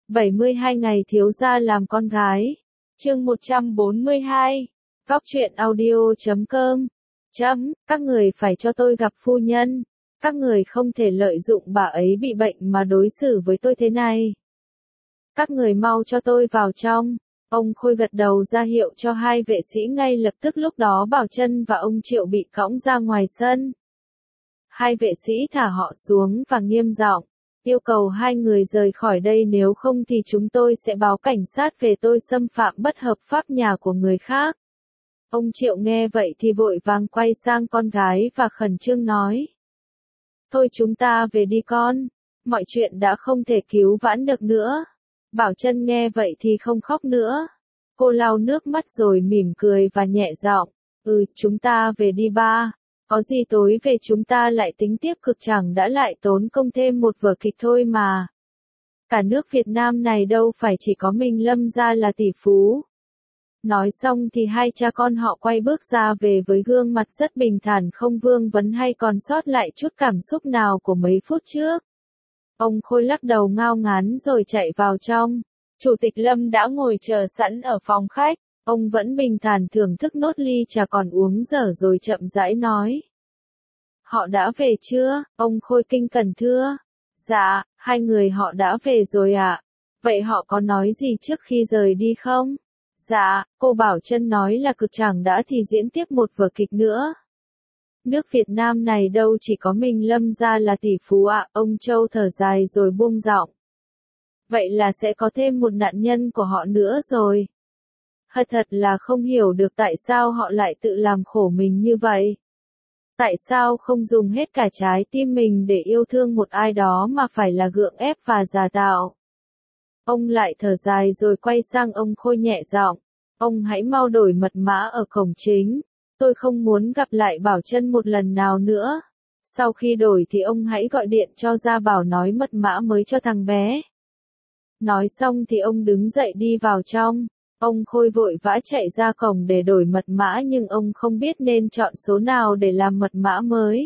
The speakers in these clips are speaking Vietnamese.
72 ngày thiếu gia làm con gái. Chương 142. Góc truyện audio.com. Các người phải cho tôi gặp phu nhân. Các người không thể lợi dụng bà ấy bị bệnh mà đối xử với tôi thế này. Các người mau cho tôi vào trong. Ông Khôi gật đầu ra hiệu cho hai vệ sĩ, ngay lập tức lúc đó Bảo Trân và ông Triệu bị cõng ra ngoài sân. Hai vệ sĩ thả họ xuống và nghiêm giọng yêu cầu hai người rời khỏi đây, nếu không thì chúng tôi sẽ báo cảnh sát về tôi xâm phạm bất hợp pháp nhà của người khác. Ông Triệu nghe vậy thì vội vàng quay sang con gái và khẩn trương nói. Thôi chúng ta về đi con, mọi chuyện đã không thể cứu vãn được nữa. Bảo Trân nghe vậy thì không khóc nữa. Cô lau nước mắt rồi mỉm cười và nhẹ giọng, chúng ta về đi ba. Có gì tối về chúng ta lại tính tiếp, cực chẳng đã lại tốn công thêm một vở kịch thôi mà. Cả nước Việt Nam này đâu phải chỉ có mình Lâm gia là tỷ phú. Nói xong thì hai cha con họ quay bước ra về với gương mặt rất bình thản, không vương vấn hay còn sót lại chút cảm xúc nào của mấy phút trước. Ông Khôi lắc đầu ngao ngán rồi chạy vào trong. Chủ tịch Lâm đã ngồi chờ sẵn ở phòng khách. Ông vẫn bình thản thưởng thức nốt ly trà còn uống dở rồi chậm rãi nói. Họ đã về chưa? Ông Khôi kinh cẩn thưa. Dạ, hai người họ đã về rồi ạ. Vậy họ có nói gì trước khi rời đi không? Dạ, cô Bảo Trân nói là cực chẳng đã thì diễn tiếp một vở kịch nữa. Nước Việt Nam này đâu chỉ có mình Lâm gia là tỷ phú ạ. Ông Châu thở dài rồi buông giọng. Vậy là sẽ có thêm một nạn nhân của họ nữa rồi. Thật là không hiểu được tại sao họ lại tự làm khổ mình như vậy. Tại sao không dùng hết cả trái tim mình để yêu thương một ai đó mà phải là gượng ép và giả tạo. Ông lại thở dài rồi quay sang ông Khôi nhẹ giọng. Ông hãy mau đổi mật mã ở cổng chính. Tôi không muốn gặp lại Bảo Trân một lần nào nữa. Sau khi đổi thì ông hãy gọi điện cho Gia Bảo nói mật mã mới cho thằng bé. Nói xong thì ông đứng dậy đi vào trong. Ông Khôi vội vã chạy ra cổng để đổi mật mã nhưng ông không biết nên chọn số nào để làm mật mã mới.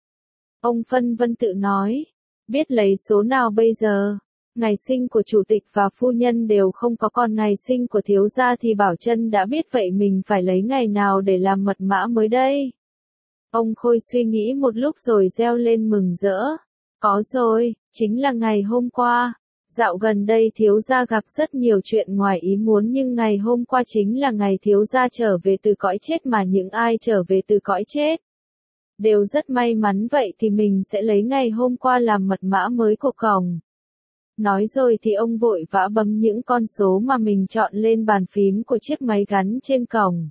Ông phân vân tự nói. Biết lấy số nào bây giờ? Ngày sinh của chủ tịch và phu nhân đều không có, còn ngày sinh của thiếu gia thì Bảo Trân đã biết, vậy mình phải lấy ngày nào để làm mật mã mới đây? Ông Khôi suy nghĩ một lúc rồi reo lên mừng rỡ. Có rồi, chính là ngày hôm qua. Dạo gần đây thiếu gia gặp rất nhiều chuyện ngoài ý muốn, nhưng ngày hôm qua chính là ngày thiếu gia trở về từ cõi chết, mà những ai trở về từ cõi chết đều rất may mắn, vậy thì mình sẽ lấy ngày hôm qua làm mật mã mới của cổng. Nói rồi thì ông vội vã bấm những con số mà mình chọn lên bàn phím của chiếc máy gắn trên cổng.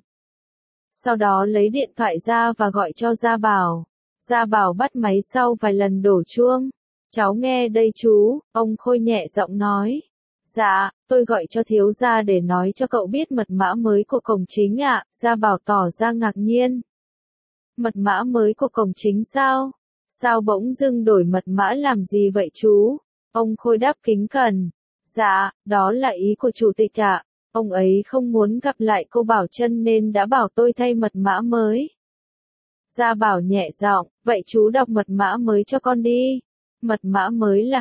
Sau đó lấy điện thoại ra và gọi cho Gia Bảo. Gia Bảo bắt máy sau vài lần đổ chuông. Cháu nghe đây chú, ông Khôi nhẹ giọng nói. Dạ, tôi gọi cho thiếu gia để nói cho cậu biết mật mã mới của cổng chính ạ. Gia Bảo tỏ ra ngạc nhiên. Mật mã mới của cổng chính sao? Sao bỗng dưng đổi mật mã làm gì vậy chú? Ông Khôi đáp kính cẩn. Dạ, đó là ý của chủ tịch ạ. Ông ấy không muốn gặp lại cô Bảo Trân nên đã bảo tôi thay mật mã mới. Gia Bảo nhẹ giọng, vậy chú đọc mật mã mới cho con đi. Mật mã mới là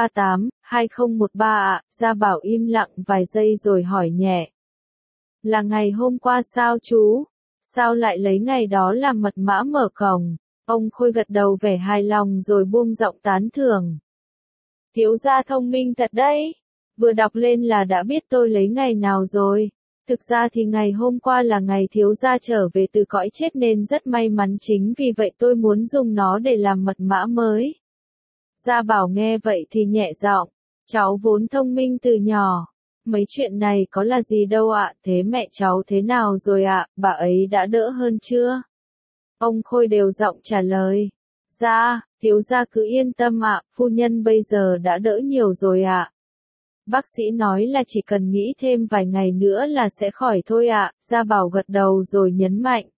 238-2013 ạ. Gia Bảo im lặng vài giây rồi hỏi nhẹ. Là ngày hôm qua sao chú? Sao lại lấy ngày đó làm mật mã mở cổng? Ông Khôi gật đầu vẻ hài lòng rồi buông giọng tán thưởng. Thiếu gia thông minh thật đấy. Vừa đọc lên là đã biết tôi lấy ngày nào rồi. Thực ra thì ngày hôm qua là ngày thiếu gia trở về từ cõi chết nên rất may mắn, chính vì vậy tôi muốn dùng nó để làm mật mã mới. Gia Bảo nghe vậy thì nhẹ giọng. Cháu vốn thông minh từ nhỏ. Mấy chuyện này có là gì đâu ạ. Thế mẹ cháu thế nào rồi ạ? Bà ấy đã đỡ hơn chưa? Ông Khôi đều giọng trả lời. Dạ, thiếu gia cứ yên tâm ạ, phu nhân bây giờ đã đỡ nhiều rồi ạ. Bác sĩ nói là chỉ cần nghĩ thêm vài ngày nữa là sẽ khỏi thôi ạ. Gia Bảo gật đầu rồi nhấn mạnh.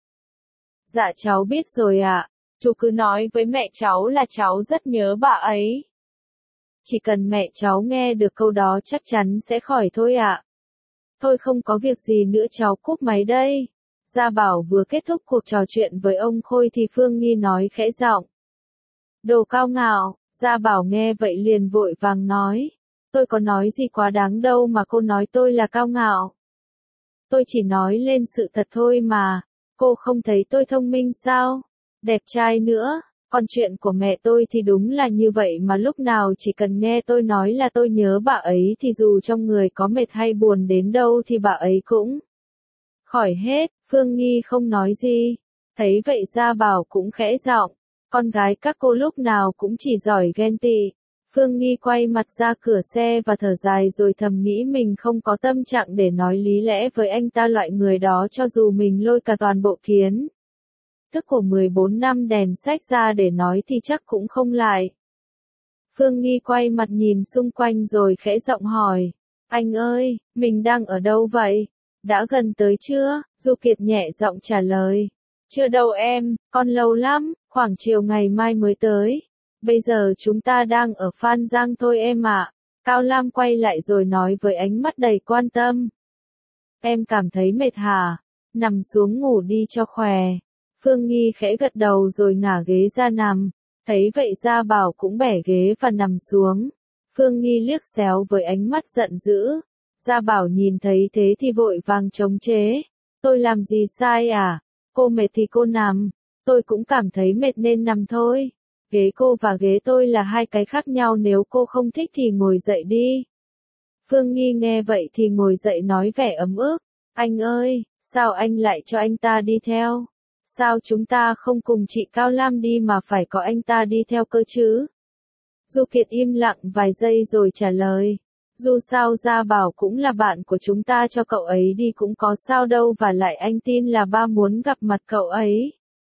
Dạ cháu biết rồi ạ. Chú cứ nói với mẹ cháu là cháu rất nhớ bà ấy. Chỉ cần mẹ cháu nghe được câu đó chắc chắn sẽ khỏi thôi ạ. Thôi không có việc gì nữa, cháu cúp máy đây. Gia Bảo vừa kết thúc cuộc trò chuyện với ông Khôi thì Phương Nghi nói khẽ giọng. Đồ cao ngạo. Gia Bảo nghe vậy liền vội vàng nói. Tôi có nói gì quá đáng đâu mà cô nói tôi là cao ngạo. Tôi chỉ nói lên sự thật thôi mà. Cô không thấy tôi thông minh sao? Đẹp trai nữa. Còn chuyện của mẹ tôi thì đúng là như vậy mà lúc nào chỉ cần nghe tôi nói là tôi nhớ bà ấy thì dù trong người có mệt hay buồn đến đâu thì bà ấy cũng khỏi hết. Phương Nghi không nói gì. Thấy vậy Gia Bảo cũng khẽ giọng. Con gái các cô lúc nào cũng chỉ giỏi ghen tị. Phương Nghi quay mặt ra cửa xe và thở dài rồi thầm nghĩ mình không có tâm trạng để nói lý lẽ với anh ta, loại người đó cho dù mình lôi cả toàn bộ kiến thức của 14 năm đèn sách ra để nói thì chắc cũng không lại. Phương Nghi quay mặt nhìn xung quanh rồi khẽ giọng hỏi. Anh ơi, mình đang ở đâu vậy? Đã gần tới chưa? Du Kiệt nhẹ giọng trả lời. Chưa đâu em, còn lâu lắm, khoảng chiều ngày mai mới tới. Bây giờ chúng ta đang ở Phan Giang thôi em ạ. Cao Lam quay lại rồi nói với ánh mắt đầy quan tâm. Em cảm thấy mệt hả? Nằm xuống ngủ đi cho khỏe. Phương Nghi khẽ gật đầu rồi ngả ghế ra nằm. Thấy vậy Gia Bảo cũng bẻ ghế và nằm xuống. Phương Nghi liếc xéo với ánh mắt giận dữ. Gia Bảo nhìn thấy thế thì vội vàng chống chế. Tôi làm gì sai à? Cô mệt thì cô nằm. Tôi cũng cảm thấy mệt nên nằm thôi. Ghế cô và ghế tôi là hai cái khác nhau, nếu cô không thích thì ngồi dậy đi. Phương Nghi nghe vậy thì ngồi dậy nói vẻ ấm ức. Anh ơi, sao anh lại cho anh ta đi theo? Sao chúng ta không cùng chị Cao Lam đi mà phải có anh ta đi theo cơ chứ? Du Kiệt im lặng vài giây rồi trả lời. Dù sao Gia Bảo cũng là bạn của chúng ta, cho cậu ấy đi cũng có sao đâu, và lại anh tin là ba muốn gặp mặt cậu ấy.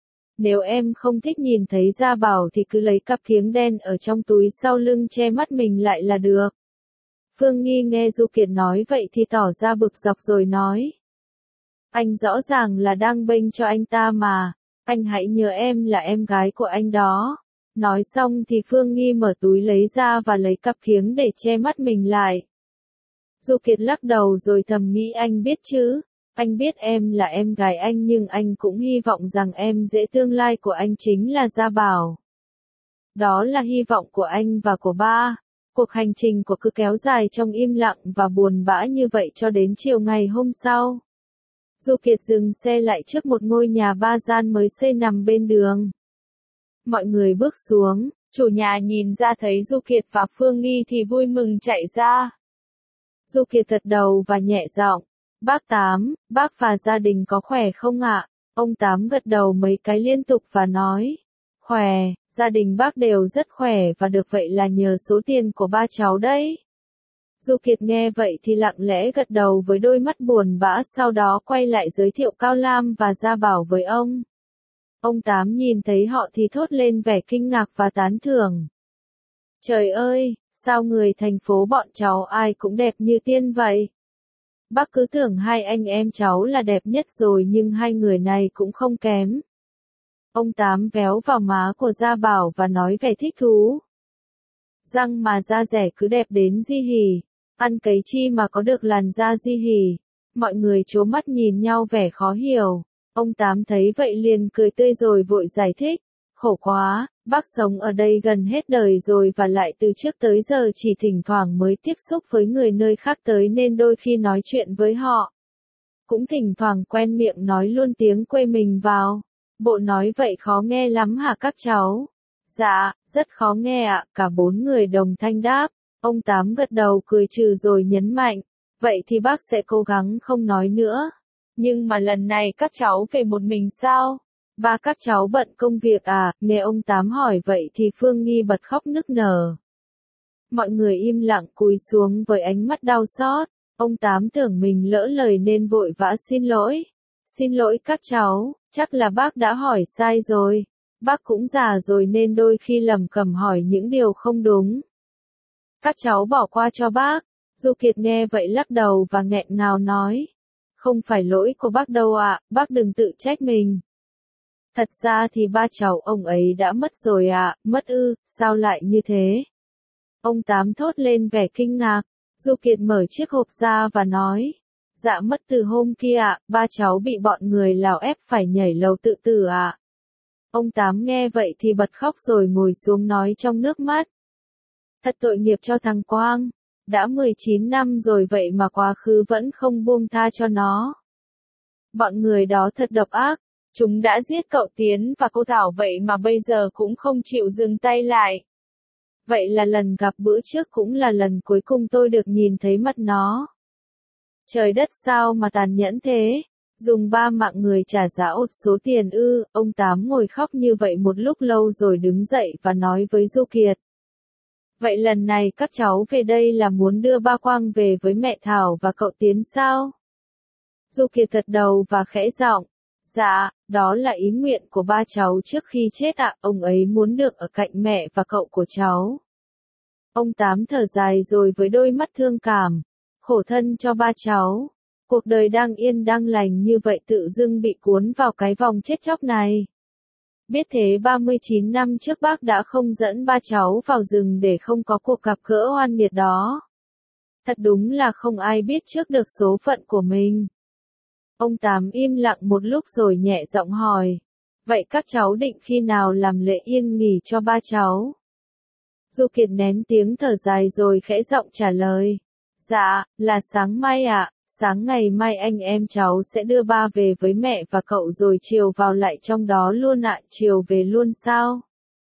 Nếu em không thích nhìn thấy Gia Bảo thì cứ lấy cặp kiếng đen ở trong túi sau lưng che mắt mình lại là được. Phương Nghi nghe Du Kiệt nói vậy thì tỏ ra bực dọc rồi nói. Anh rõ ràng là đang bênh cho anh ta mà, anh hãy nhớ em là em gái của anh đó. Nói xong thì Phương Nghi mở túi lấy ra và lấy cặp kiếng để che mắt mình lại. Du Kiệt lắc đầu rồi thầm nghĩ, anh biết chứ, anh biết em là em gái anh, nhưng anh cũng hy vọng rằng em dễ tương lai của anh chính là Gia Bảo. Đó là hy vọng của anh và của ba. Cuộc hành trình của cứ kéo dài trong im lặng và buồn bã như vậy cho đến chiều ngày hôm sau. Du Kiệt dừng xe lại trước một ngôi nhà ba gian mới xây nằm bên đường. Mọi người bước xuống, chủ nhà nhìn ra thấy Du Kiệt và Phương Nghi thì vui mừng chạy ra. Du Kiệt gật đầu và nhẹ giọng. Bác Tám, bác và gia đình có khỏe không ạ? Ông Tám gật đầu mấy cái liên tục và nói. Khỏe, gia đình bác đều rất khỏe và được vậy là nhờ số tiền của ba cháu đấy. Du Kiệt nghe vậy thì lặng lẽ gật đầu với đôi mắt buồn bã, sau đó quay lại giới thiệu Cao Lam và Gia Bảo với ông. Ông Tám nhìn thấy họ thì thốt lên vẻ kinh ngạc và tán thưởng. Trời ơi, sao người thành phố bọn cháu ai cũng đẹp như tiên vậy? Bác cứ tưởng hai anh em cháu là đẹp nhất rồi, nhưng hai người này cũng không kém. Ông Tám véo vào má của Gia Bảo và nói vẻ thích thú. Răng mà da rẻ cứ đẹp đến di hỉ, ăn cấy chi mà có được làn da di hỉ. Mọi người trố mắt nhìn nhau vẻ khó hiểu. Ông Tám thấy vậy liền cười tươi rồi vội giải thích. Khổ quá, bác sống ở đây gần hết đời rồi và lại từ trước tới giờ chỉ thỉnh thoảng mới tiếp xúc với người nơi khác tới, nên đôi khi nói chuyện với họ cũng thỉnh thoảng quen miệng nói luôn tiếng quê mình vào. Bộ nói vậy khó nghe lắm hả các cháu? Dạ, rất khó nghe ạ, cả bốn người đồng thanh đáp. Ông Tám gật đầu cười trừ rồi nhấn mạnh. Vậy thì bác sẽ cố gắng không nói nữa. Nhưng mà lần này các cháu về một mình sao? Ba các cháu bận công việc à? Nghe ông Tám hỏi vậy thì Phương Nghi bật khóc nức nở. Mọi người im lặng cúi xuống với ánh mắt đau xót. Ông Tám tưởng mình lỡ lời nên vội vã xin lỗi. Xin lỗi các cháu, chắc là bác đã hỏi sai rồi. Bác cũng già rồi nên đôi khi lầm cầm hỏi những điều không đúng. Các cháu bỏ qua cho bác. Du Kiệt nghe vậy lắc đầu và nghẹn ngào nói. Không phải lỗi của bác đâu ạ, bác đừng tự trách mình. Thật ra thì ba cháu ông ấy đã mất rồi ạ. Mất ư, sao lại như thế? Ông Tám thốt lên vẻ kinh ngạc. Du Kiệt mở chiếc hộp ra và nói. Dạ mất từ hôm kia ạ, ba cháu bị bọn người Lào ép phải nhảy lầu tự tử ạ. Ông Tám nghe vậy thì bật khóc rồi ngồi xuống nói trong nước mắt. Thật tội nghiệp cho thằng Quang. Đã 19 năm rồi vậy mà quá khứ vẫn không buông tha cho nó. Bọn người đó thật độc ác, chúng đã giết cậu Tiến và cô Thảo vậy mà bây giờ cũng không chịu dừng tay lại. Vậy là lần gặp bữa trước cũng là lần cuối cùng tôi được nhìn thấy mặt nó. Trời đất sao mà tàn nhẫn thế, dùng 3 mạng người trả giá ột số tiền ư, ông Tám ngồi khóc như vậy một lúc lâu rồi đứng dậy và nói với Du Kiệt. Vậy lần này các cháu về đây là muốn đưa ba Quang về với mẹ Thảo và cậu Tiến sao? Du Kiệt gật đầu và khẽ giọng. Dạ, đó là ý nguyện của ba cháu trước khi chết ạ, ông ấy muốn được ở cạnh mẹ và cậu của cháu. Ông Tám thở dài rồi với đôi mắt thương cảm. Khổ thân cho ba cháu. Cuộc đời đang yên đang lành như vậy tự dưng bị cuốn vào cái vòng chết chóc này. Biết thế 39 năm trước bác đã không dẫn ba cháu vào rừng để không có cuộc gặp gỡ oan nghiệt đó. Thật đúng là không ai biết trước được số phận của mình. Ông Tám im lặng một lúc rồi nhẹ giọng hỏi. Vậy các cháu định khi nào làm lễ yên nghỉ cho ba cháu? Du Kiệt nén tiếng thở dài rồi khẽ giọng trả lời. Dạ, là sáng mai ạ. Sáng ngày mai anh em cháu sẽ đưa ba về với mẹ và cậu rồi chiều vào lại trong đó luôn ạ. Chiều về luôn sao?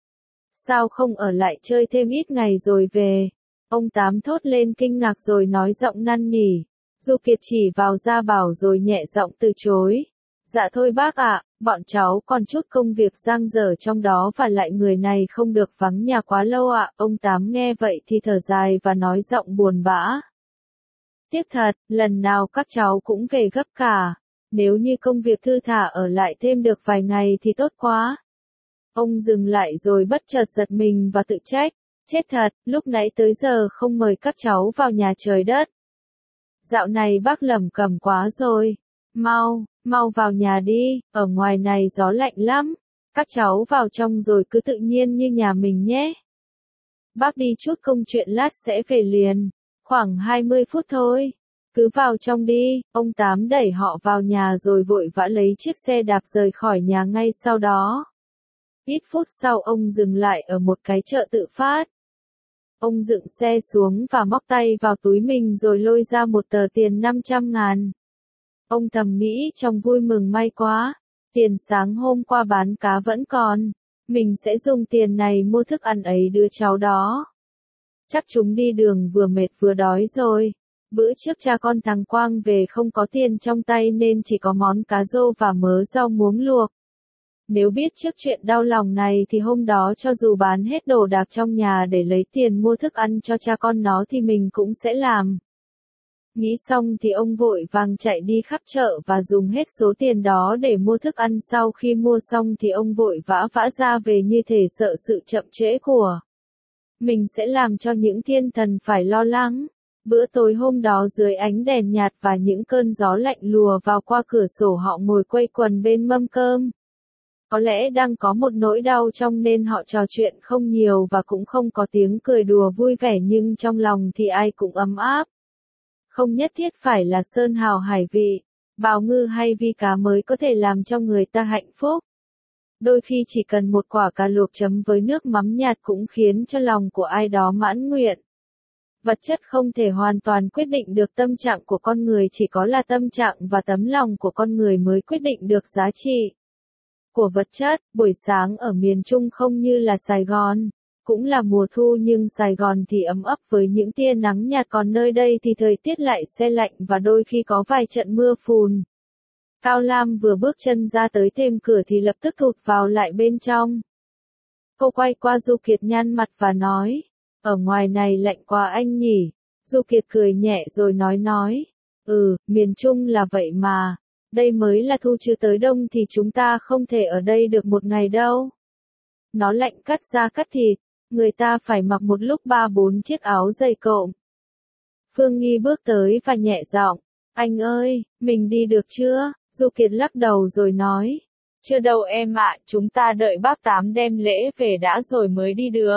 Sao không ở lại chơi thêm ít ngày rồi về? Ông Tám thốt lên kinh ngạc rồi nói giọng năn nỉ. Du Kiệt chỉ vào Gia Bảo rồi nhẹ giọng từ chối. Dạ thôi bác ạ, bọn cháu còn chút công việc dang dở trong đó và lại người này không được vắng nhà quá lâu ạ. Ông Tám nghe vậy thì thở dài và nói giọng buồn bã. Tiếc thật, lần nào các cháu cũng về gấp cả. Nếu như công việc thư thả ở lại thêm được vài ngày thì tốt quá. Ông dừng lại rồi bất chợt giật mình và tự trách. Chết thật, lúc nãy tới giờ không mời các cháu vào nhà trời đất. Dạo này bác lẩm cẩm quá rồi. Mau vào nhà đi, ở ngoài này gió lạnh lắm. Các cháu vào trong rồi cứ tự nhiên như nhà mình nhé. Bác đi chút công chuyện lát sẽ về liền. Khoảng 20 phút thôi. Cứ vào trong đi, ông Tám đẩy họ vào nhà rồi vội vã lấy chiếc xe đạp rời khỏi nhà ngay sau đó. Ít phút sau ông dừng lại ở một cái chợ tự phát. Ông dựng xe xuống và móc tay vào túi mình rồi lôi ra một tờ tiền 500.000. Ông thầm nghĩ trong vui mừng may quá, tiền sáng hôm qua bán cá vẫn còn. Mình sẽ dùng tiền này mua thức ăn ấy đứa cháu đó. Chắc chúng đi đường vừa mệt vừa đói rồi. Bữa trước cha con thằng Quang về không có tiền trong tay nên chỉ có món cá rô và mớ rau muống luộc. Nếu biết trước chuyện đau lòng này thì hôm đó cho dù bán hết đồ đạc trong nhà để lấy tiền mua thức ăn cho cha con nó thì mình cũng sẽ làm. Nghĩ xong thì ông vội vàng chạy đi khắp chợ và dùng hết số tiền đó để mua thức ăn. Sau khi mua xong thì ông vội vã ra về như thể sợ sự chậm trễ của mình sẽ làm cho những thiên thần phải lo lắng. Bữa tối hôm đó dưới ánh đèn nhạt và những cơn gió lạnh lùa vào qua cửa sổ họ ngồi quây quần bên mâm cơm. Có lẽ đang có một nỗi đau trong nên họ trò chuyện không nhiều và cũng không có tiếng cười đùa vui vẻ nhưng trong lòng thì ai cũng ấm áp. Không nhất thiết phải là sơn hào hải vị, bào ngư hay vi cá mới có thể làm cho người ta hạnh phúc. Đôi khi chỉ cần một quả cà luộc chấm với nước mắm nhạt cũng khiến cho lòng của ai đó mãn nguyện. Vật chất không thể hoàn toàn quyết định được tâm trạng của con người, chỉ có là tâm trạng và tấm lòng của con người mới quyết định được giá trị của vật chất. Buổi sáng ở miền Trung không như là Sài Gòn, cũng là mùa thu nhưng Sài Gòn thì ấm ấp với những tia nắng nhạt, còn nơi đây thì thời tiết lại se lạnh và đôi khi có vài trận mưa phùn. Cao Lam vừa bước chân ra tới thềm cửa thì lập tức thụt vào lại bên trong. Cô quay qua Du Kiệt nhăn mặt và nói, ở ngoài này lạnh quá anh nhỉ. Du Kiệt cười nhẹ rồi nói, miền Trung là vậy mà. Đây mới là thu chưa tới đông thì chúng ta không thể ở đây được một ngày đâu. Nó lạnh cắt da cắt thịt, người ta phải mặc một lúc 3-4 chiếc áo dày cộm. Phương Nghi bước tới và nhẹ giọng, anh ơi, mình đi được chưa? Du Kiệt lắc đầu rồi nói, chưa đâu em ạ, chúng ta đợi bác Tám đem lễ về đã rồi mới đi được.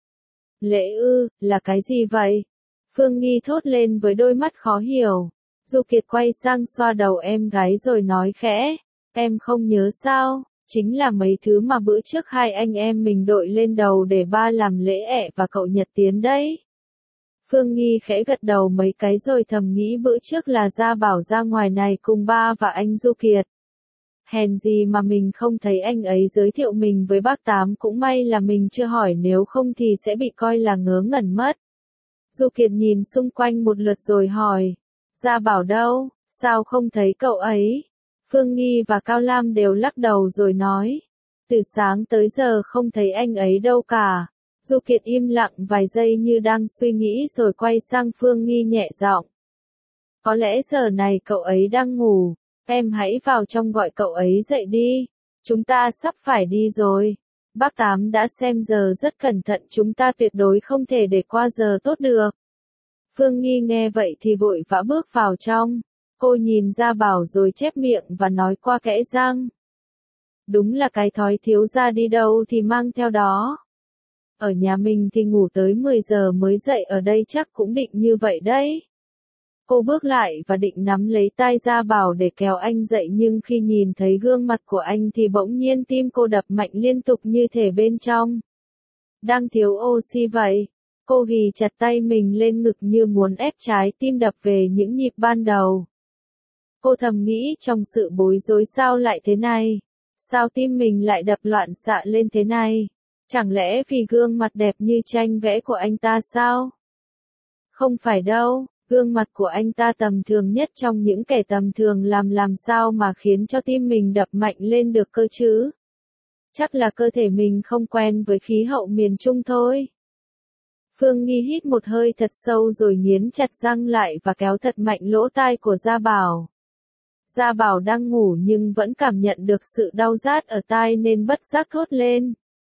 Lễ ư, là cái gì vậy? Phương Nghi thốt lên với đôi mắt khó hiểu. Du Kiệt quay sang xoa đầu em gái rồi nói khẽ, em không nhớ sao, chính là mấy thứ mà bữa trước hai anh em mình đội lên đầu để ba làm lễ ẹ và cậu Nhật Tiến đấy. Phương Nghi khẽ gật đầu mấy cái rồi thầm nghĩ bữa trước là Gia Bảo ra ngoài này cùng ba và anh Du Kiệt. Hèn gì mà mình không thấy anh ấy giới thiệu mình với bác Tám, cũng may là mình chưa hỏi, nếu không thì sẽ bị coi là ngớ ngẩn mất. Du Kiệt nhìn xung quanh một lượt rồi hỏi, Gia Bảo đâu, sao không thấy cậu ấy? Phương Nghi và Cao Lam đều lắc đầu rồi nói, từ sáng tới giờ không thấy anh ấy đâu cả. Du Kiệt im lặng vài giây như đang suy nghĩ rồi quay sang Phương Nghi nhẹ giọng. Có lẽ giờ này cậu ấy đang ngủ, em hãy vào trong gọi cậu ấy dậy đi, chúng ta sắp phải đi rồi. Bác Tám đã xem giờ rất cẩn thận, chúng ta tuyệt đối không thể để qua giờ tốt được. Phương Nghi nghe vậy thì vội vã bước vào trong. Cô nhìn Gia Bảo rồi chép miệng và nói qua kẽ răng. Đúng là cái thói thiếu gia đi đâu thì mang theo đó. Ở nhà mình thì ngủ tới 10 giờ mới dậy, ở đây chắc cũng định như vậy đấy. Cô bước lại và định nắm lấy tay Gia Bảo để kéo anh dậy, nhưng khi nhìn thấy gương mặt của anh thì bỗng nhiên tim cô đập mạnh liên tục như thể bên trong đang thiếu oxy vậy. Cô ghì chặt tay mình lên ngực như muốn ép trái tim đập về những nhịp ban đầu. Cô thầm nghĩ trong sự bối rối, sao lại thế này? Sao tim mình lại đập loạn xạ lên thế này? Chẳng lẽ vì gương mặt đẹp như tranh vẽ của anh ta sao? Không phải đâu, gương mặt của anh ta tầm thường nhất trong những kẻ tầm thường, làm sao mà khiến cho tim mình đập mạnh lên được cơ chứ? Chắc là cơ thể mình không quen với khí hậu miền Trung thôi. Phương Nghi hít một hơi thật sâu rồi nghiến chặt răng lại và kéo thật mạnh lỗ tai của Gia Bảo. Gia Bảo đang ngủ nhưng vẫn cảm nhận được sự đau rát ở tai nên bất giác thốt lên.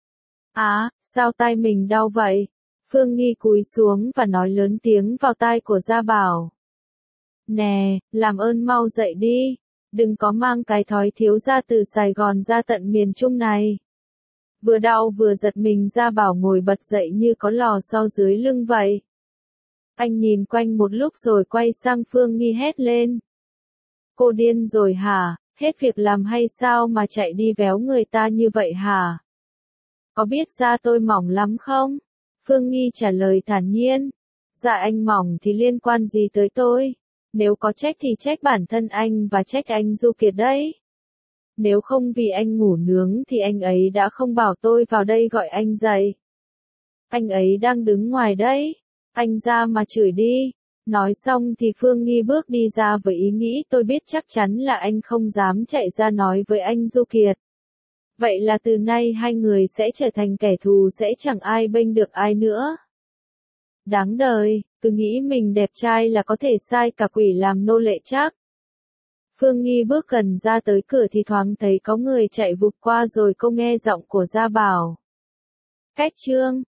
Sao tai mình đau vậy? Phương Nghi cúi xuống và nói lớn tiếng vào tai của Gia Bảo. Nè, làm ơn mau dậy đi, đừng có mang cái thói thiếu gia từ Sài Gòn ra tận miền Trung này. Vừa đau vừa giật mình, Gia Bảo ngồi bật dậy như có lò xo dưới lưng vậy. Anh nhìn quanh một lúc rồi quay sang Phương Nghi hét lên. Cô điên rồi hả? Hết việc làm hay sao mà chạy đi véo người ta như vậy hả? Có biết da tôi mỏng lắm không? Phương Nghi trả lời thản nhiên. Dạ anh mỏng thì liên quan gì tới tôi? Nếu có trách thì trách bản thân anh và trách anh Du Kiệt đấy. Nếu không vì anh ngủ nướng thì anh ấy đã không bảo tôi vào đây gọi anh dậy. Anh ấy đang đứng ngoài đấy. Anh ra mà chửi đi. Nói xong thì Phương Nghi bước đi ra với ý nghĩ tôi biết chắc chắn là anh không dám chạy ra nói với anh Du Kiệt. Vậy là từ nay hai người sẽ trở thành kẻ thù, sẽ chẳng ai bênh được ai nữa. Đáng đời, cứ nghĩ mình đẹp trai là có thể sai cả quỷ làm nô lệ chắc. Phương Nghi bước gần ra tới cửa thì thoáng thấy có người chạy vụt qua rồi cô nghe giọng của Gia Bảo. Cách chương